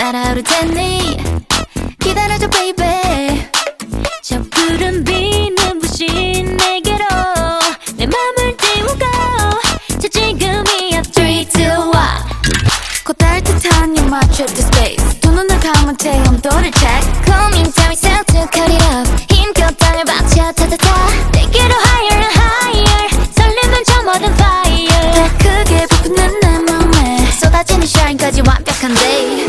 날아오를 테니 기다려줘 baby. 저 푸른 빛 눈부신 내게로 내 맘을 띄우고 저 지금이야 3, 2, 1 곧 따뜻한 your my trip to space. 두 눈을 감은 채 온도를 check. Come in tell yourself to cut it up. 힘껏 땅을 박차 타타타. Take it higher and higher. 설레는 저 모든 fire. 더 크게 부푸는 내 맘에 쏟아지는 shine까지 완벽한 day.